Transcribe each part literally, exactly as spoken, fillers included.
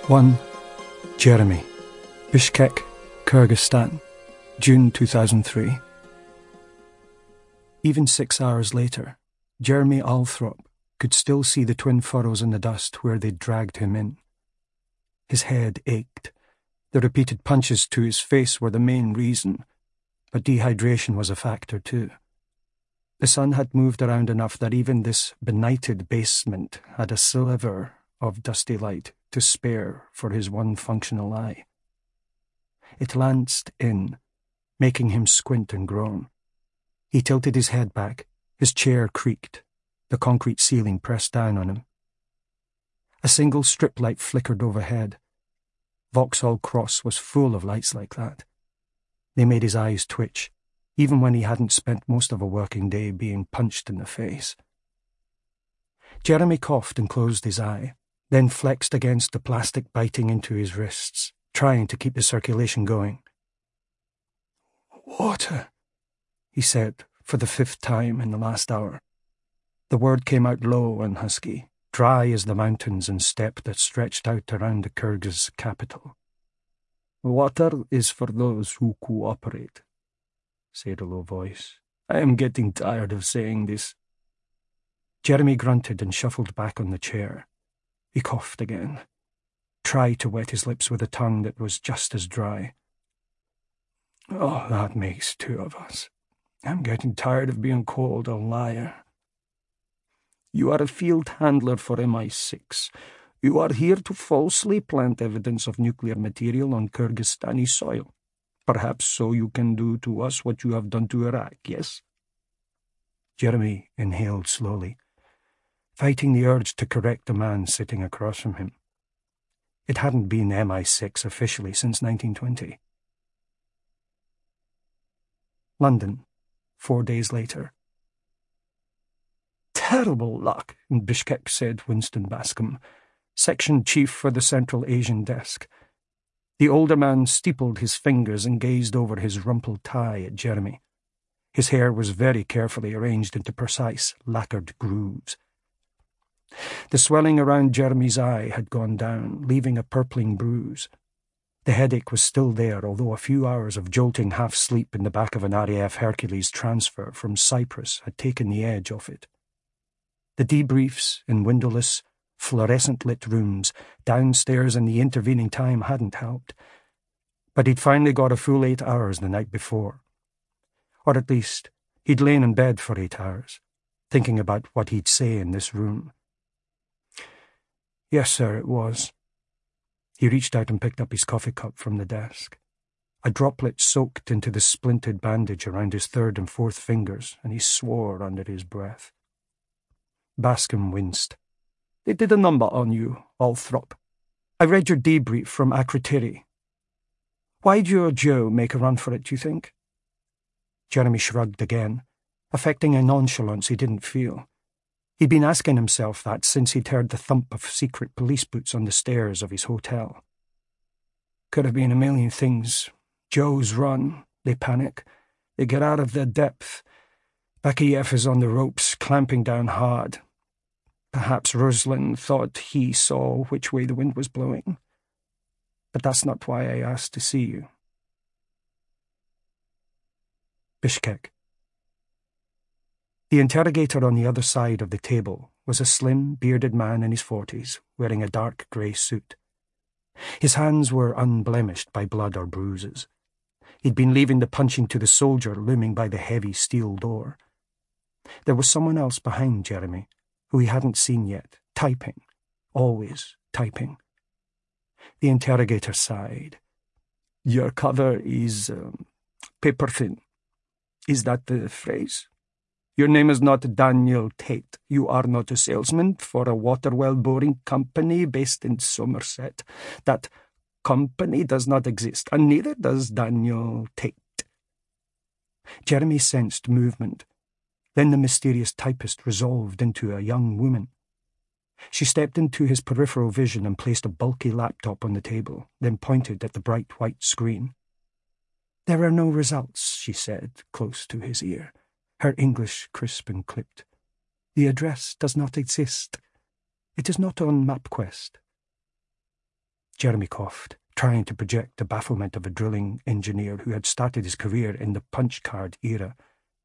one. Jeremy. Bishkek, Kyrgyzstan, June two thousand three. Even six hours later, Jeremy Althrop could still see the twin furrows in the dust where they'd dragged him in. His head ached. The repeated punches to his face were the main reason, but dehydration was a factor too. The sun had moved around enough that even this benighted basement had a sliver of dusty light to spare for his one functional eye. It lanced in, making him squint and groan. He tilted his head back. His chair creaked. The concrete ceiling pressed down on him. A single strip light flickered overhead. Vauxhall Cross was full of lights like that. They made his eyes twitch, even when he hadn't spent most of a working day being punched in the face. Jeremy coughed and closed his eye, then flexed against the plastic biting into his wrists, trying to keep the circulation going. "Water," he said for the fifth time in the last hour. The word came out low and husky, dry as the mountains and steppe that stretched out around the Kyrgyz capital. "Water is for those who cooperate," said a low voice. "I am getting tired of saying this." Jeremy grunted and shuffled back on the chair. He coughed again, tried to wet his lips with a tongue that was just as dry. "Oh, that makes two of us. I'm getting tired of being called a liar." "You are a field handler for M I six. You are here to falsely plant evidence of nuclear material on Kyrgyzstani soil. Perhaps so you can do to us what you have done to Iraq, yes?" Jeremy inhaled slowly, fighting the urge to correct the man sitting across from him. It hadn't been M I six officially since nineteen twenty. London, four days later. "Terrible luck," Bishkek said Winston Bascom, section chief for the Central Asian desk. The older man steepled his fingers and gazed over his rumpled tie at Jeremy. His hair was very carefully arranged into precise, lacquered grooves. The swelling around Jeremy's eye had gone down, leaving a purpling bruise. The headache was still there, although a few hours of jolting half-sleep in the back of an R A F Hercules transfer from Cyprus had taken the edge off it. The debriefs in windowless, fluorescent-lit rooms downstairs in the intervening time hadn't helped. But he'd finally got a full eight hours the night before. Or at least, he'd lain in bed for eight hours, thinking about what he'd say in this room. "Yes, sir, it was." He reached out and picked up his coffee cup from the desk. A droplet soaked into the splintered bandage around his third and fourth fingers, and he swore under his breath. Bascom winced. "They did a number on you, Althrop. I read your debrief from Akrotiri. Why'd your Joe make a run for it, do you think?" Jeremy shrugged again, affecting a nonchalance he didn't feel. He'd been asking himself that since he'd heard the thump of secret police boots on the stairs of his hotel. "Could have been a million things. Joe's run. They panic. They get out of their depth. Bakiev is on the ropes, clamping down hard. Perhaps Ruslan thought he saw which way the wind was blowing. But that's not why I asked to see you." Bishkek. The interrogator on the other side of the table was a slim, bearded man in his forties, wearing a dark grey suit. His hands were unblemished by blood or bruises. He'd been leaving the punching to the soldier looming by the heavy steel door. There was someone else behind Jeremy, who he hadn't seen yet, typing, always typing. The interrogator sighed. "Your cover is um, paper-thin. Is that the phrase? Your name is not Daniel Tate. You are not a salesman for a water well boring company based in Somerset. That company does not exist, and neither does Daniel Tate." Jeremy sensed movement. Then the mysterious typist resolved into a young woman. She stepped into his peripheral vision and placed a bulky laptop on the table, then pointed at the bright white screen. "There are no results," she said, close to his ear, her English crisp and clipped. "The address does not exist. It is not on MapQuest." Jeremy coughed, trying to project the bafflement of a drilling engineer who had started his career in the punch card era.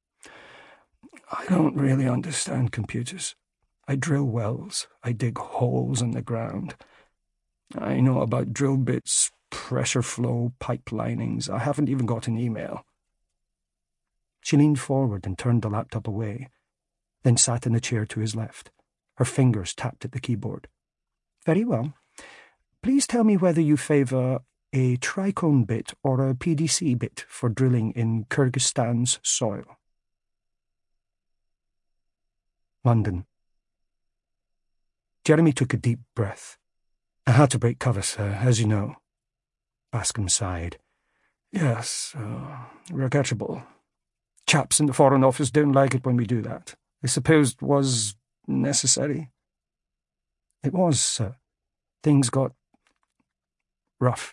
I don't really understand computers. I drill wells. I dig holes in the ground. I know about drill bits, pressure flow, pipelinings. I haven't even got an email. She leaned forward and turned the laptop away, then sat in the chair to his left. Her fingers tapped at the keyboard. Very well. Please tell me whether you favour a tricone bit or a P D C bit for drilling in Kyrgyzstan's soil. London. Jeremy took a deep breath. I had to break cover, sir, as you know. Bascom sighed. Yes, uh, regrettable. Chaps in the Foreign Office don't like it when we do that. I suppose it was necessary. It was, sir. Things got rough.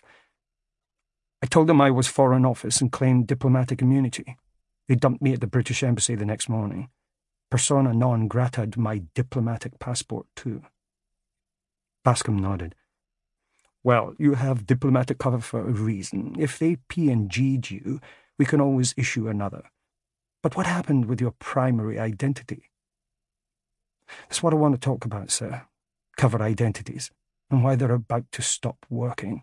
I told them I was Foreign Office and claimed diplomatic immunity. They dumped me at the British Embassy the next morning. Persona non grata'd my diplomatic passport, too. Bascom nodded. Well, you have diplomatic cover for a reason. If they P and G'd you, we can always issue another. But what happened with your primary identity? That's what I want to talk about, sir. Cover identities, and why they're about to stop working.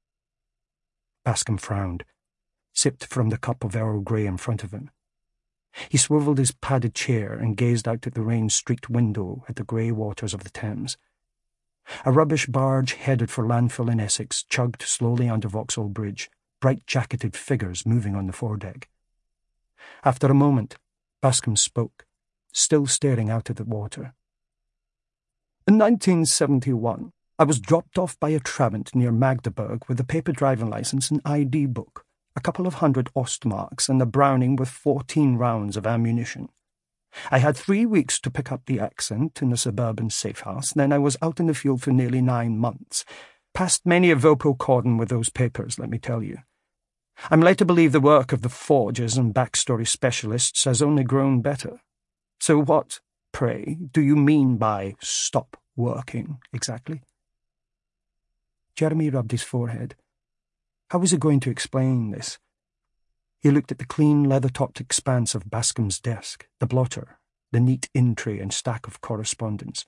Bascom frowned, sipped from the cup of Earl Grey in front of him. He swivelled his padded chair and gazed out at the rain-streaked window at the grey waters of the Thames. A rubbish barge headed for landfill in Essex chugged slowly under Vauxhall Bridge, bright-jacketed figures moving on the foredeck. After a moment, Bascom spoke, still staring out at the water. In nineteen seventy-one, I was dropped off by a Trabant near Magdeburg with a paper driving licence and I D book, a couple of hundred Ostmarks, and a Browning with fourteen rounds of ammunition. I had three weeks to pick up the accent in a suburban safe house, then I was out in the field for nearly nine months. Passed many a vocal cordon with those papers, let me tell you. I'm led to believe the work of the forgers and backstory specialists has only grown better. So what, pray, do you mean by stop working, exactly? Jeremy rubbed his forehead. How was he going to explain this? He looked at the clean, leather-topped expanse of Bascom's desk, the blotter, the neat in-tray and stack of correspondence.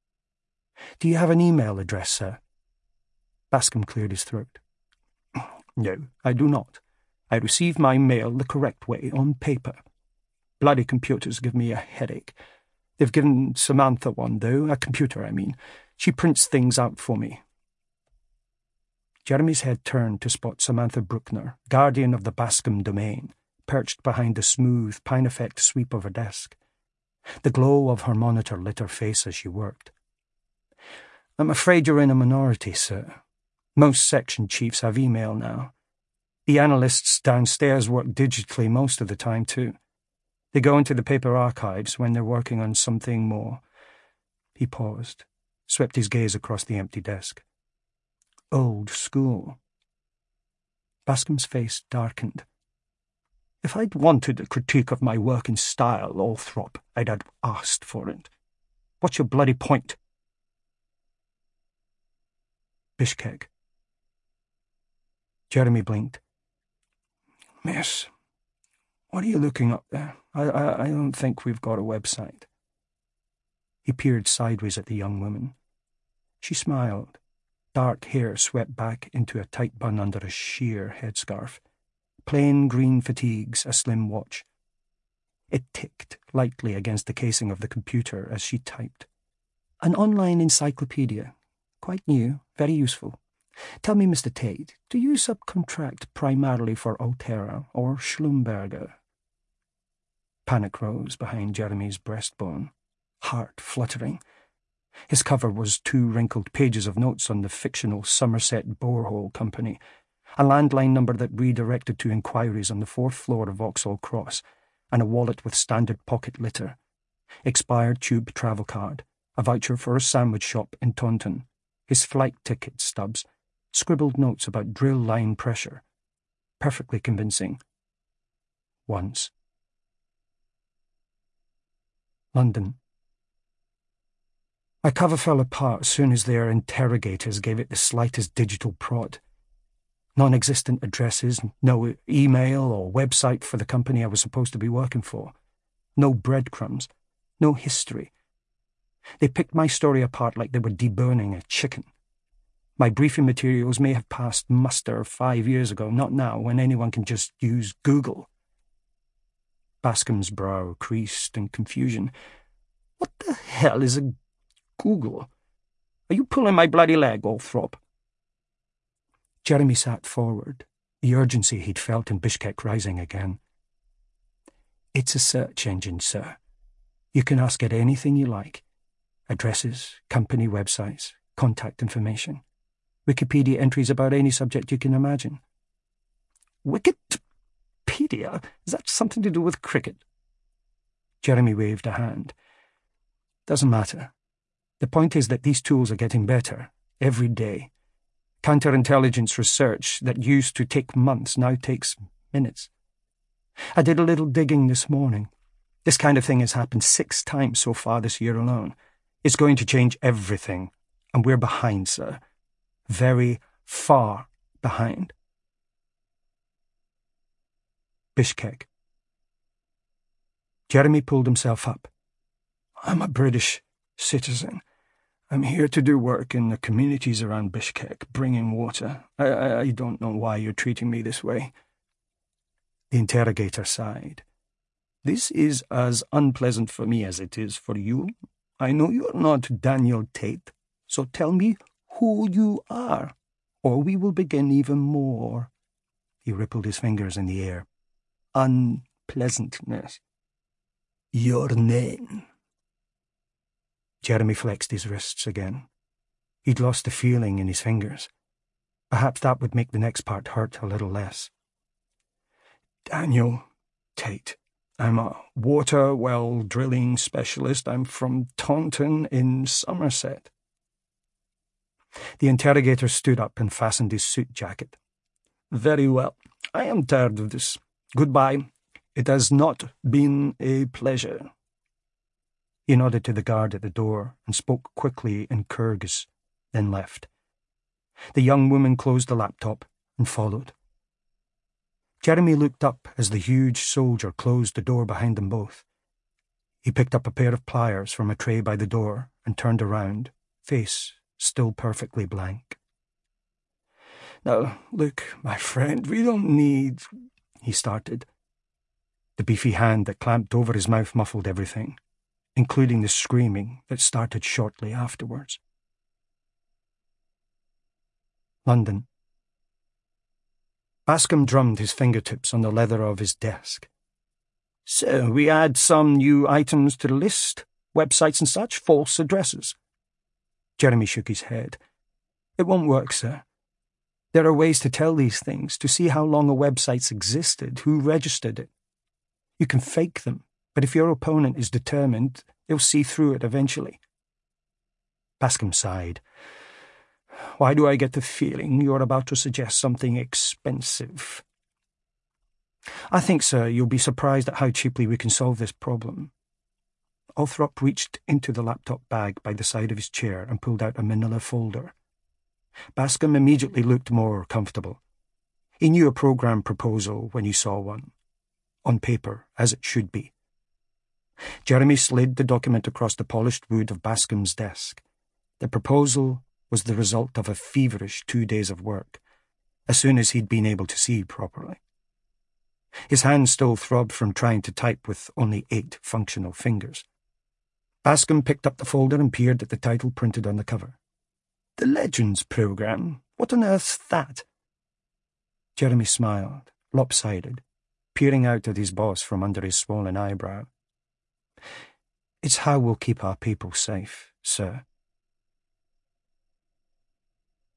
Do you have an email address, sir? Bascom cleared his throat. No, I do not. I receive my mail the correct way, on paper. Bloody computers give me a headache. They've given Samantha one, though, a computer, I mean. She prints things out for me. Jeremy's head turned to spot Samantha Bruckner, guardian of the Bascom domain, perched behind the smooth, pine-effect sweep of her desk. The glow of her monitor lit her face as she worked. I'm afraid you're in a minority, sir. Most section chiefs have email now. The analysts downstairs work digitally most of the time, too. They go into the paper archives when they're working on something more. He paused, swept his gaze across the empty desk. Old school. Bascom's face darkened. If I'd wanted a critique of my work and style, Althrop, I'd have asked for it. What's your bloody point? Bishkek. Jeremy blinked. Miss, what are you looking up there? I, I, I don't think we've got a website. He peered sideways at the young woman. She smiled. Dark hair swept back into a tight bun under a sheer headscarf. Plain green fatigues, a slim watch. It ticked lightly against the casing of the computer as she typed. An online encyclopedia. Quite new, very useful. Tell me, Mister Tate, do you subcontract primarily for Altera or Schlumberger? Panic rose behind Jeremy's breastbone, heart fluttering. His cover was two wrinkled pages of notes on the fictional Somerset Borehole Company, a landline number that redirected to inquiries on the fourth floor of Vauxhall Cross, and a wallet with standard pocket litter, expired tube travel card, a voucher for a sandwich shop in Taunton, his flight ticket stubs, scribbled notes about drill line pressure. Perfectly convincing. Once. London. My cover fell apart as soon as their interrogators gave it the slightest digital prod. Non-existent addresses, no email or website for the company I was supposed to be working for. No breadcrumbs, no history. They picked my story apart like they were deboning a chicken. My briefing materials may have passed muster five years ago, not now, when anyone can just use Google. Bascom's brow creased in confusion. What the hell is a Google? Are you pulling my bloody leg, Althrop? Jeremy sat forward, the urgency he'd felt in Bishkek rising again. It's a search engine, sir. You can ask it anything you like. Addresses, company websites, contact information. Wikipedia entries about any subject you can imagine. Wikipedia? Is that something to do with cricket? Jeremy waved a hand. Doesn't matter. The point is that these tools are getting better, every day. Counterintelligence research that used to take months now takes minutes. I did a little digging this morning. This kind of thing has happened six times so far this year alone. It's going to change everything, and we're behind, sir. Very far behind. Bishkek. Jeremy pulled himself up. I'm a British citizen. I'm here to do work in the communities around Bishkek, bringing water. I, I, I don't know why you're treating me this way. The interrogator sighed. This is as unpleasant for me as it is for you. I know you're not Daniel Tate, so tell me who you are, or we will begin even more. He rippled his fingers in the air. Unpleasantness. Your name. Jeremy flexed his wrists again. He'd lost the feeling in his fingers. Perhaps that would make the next part hurt a little less. Daniel Tate. I'm a water well drilling specialist. I'm from Taunton in Somerset. The interrogator stood up and fastened his suit jacket. Very well. I am tired of this. Goodbye. It has not been a pleasure. He nodded to the guard at the door and spoke quickly in Kyrgyz, then left. The young woman closed the laptop and followed. Jeremy looked up as the huge soldier closed the door behind them both. He picked up a pair of pliers from a tray by the door and turned around, face still perfectly blank. Now, look, my friend, we don't need... he started. The beefy hand that clamped over his mouth muffled everything, including the screaming that started shortly afterwards. London. Bascom drummed his fingertips on the leather of his desk. So, we add some new items to the list, websites and such, false addresses. Jeremy shook his head. It won't work, sir. There are ways to tell these things, to see how long a website's existed, who registered it. You can fake them, but if your opponent is determined, they'll see through it eventually. Bascom sighed. Why do I get the feeling you're about to suggest something expensive? I think, sir, you'll be surprised at how cheaply we can solve this problem. Althrop reached into the laptop bag by the side of his chair and pulled out a manila folder. Bascom immediately looked more comfortable. He knew a program proposal when he saw one. On paper, as it should be. Jeremy slid the document across the polished wood of Bascom's desk. The proposal was the result of a feverish two days of work, as soon as he'd been able to see properly. His hands still throbbed from trying to type with only eight functional fingers. Bascom picked up the folder and peered at the title printed on the cover. The Legends Program? What on earth's that? Jeremy smiled, lopsided, peering out at his boss from under his swollen eyebrow. It's how we'll keep our people safe, sir.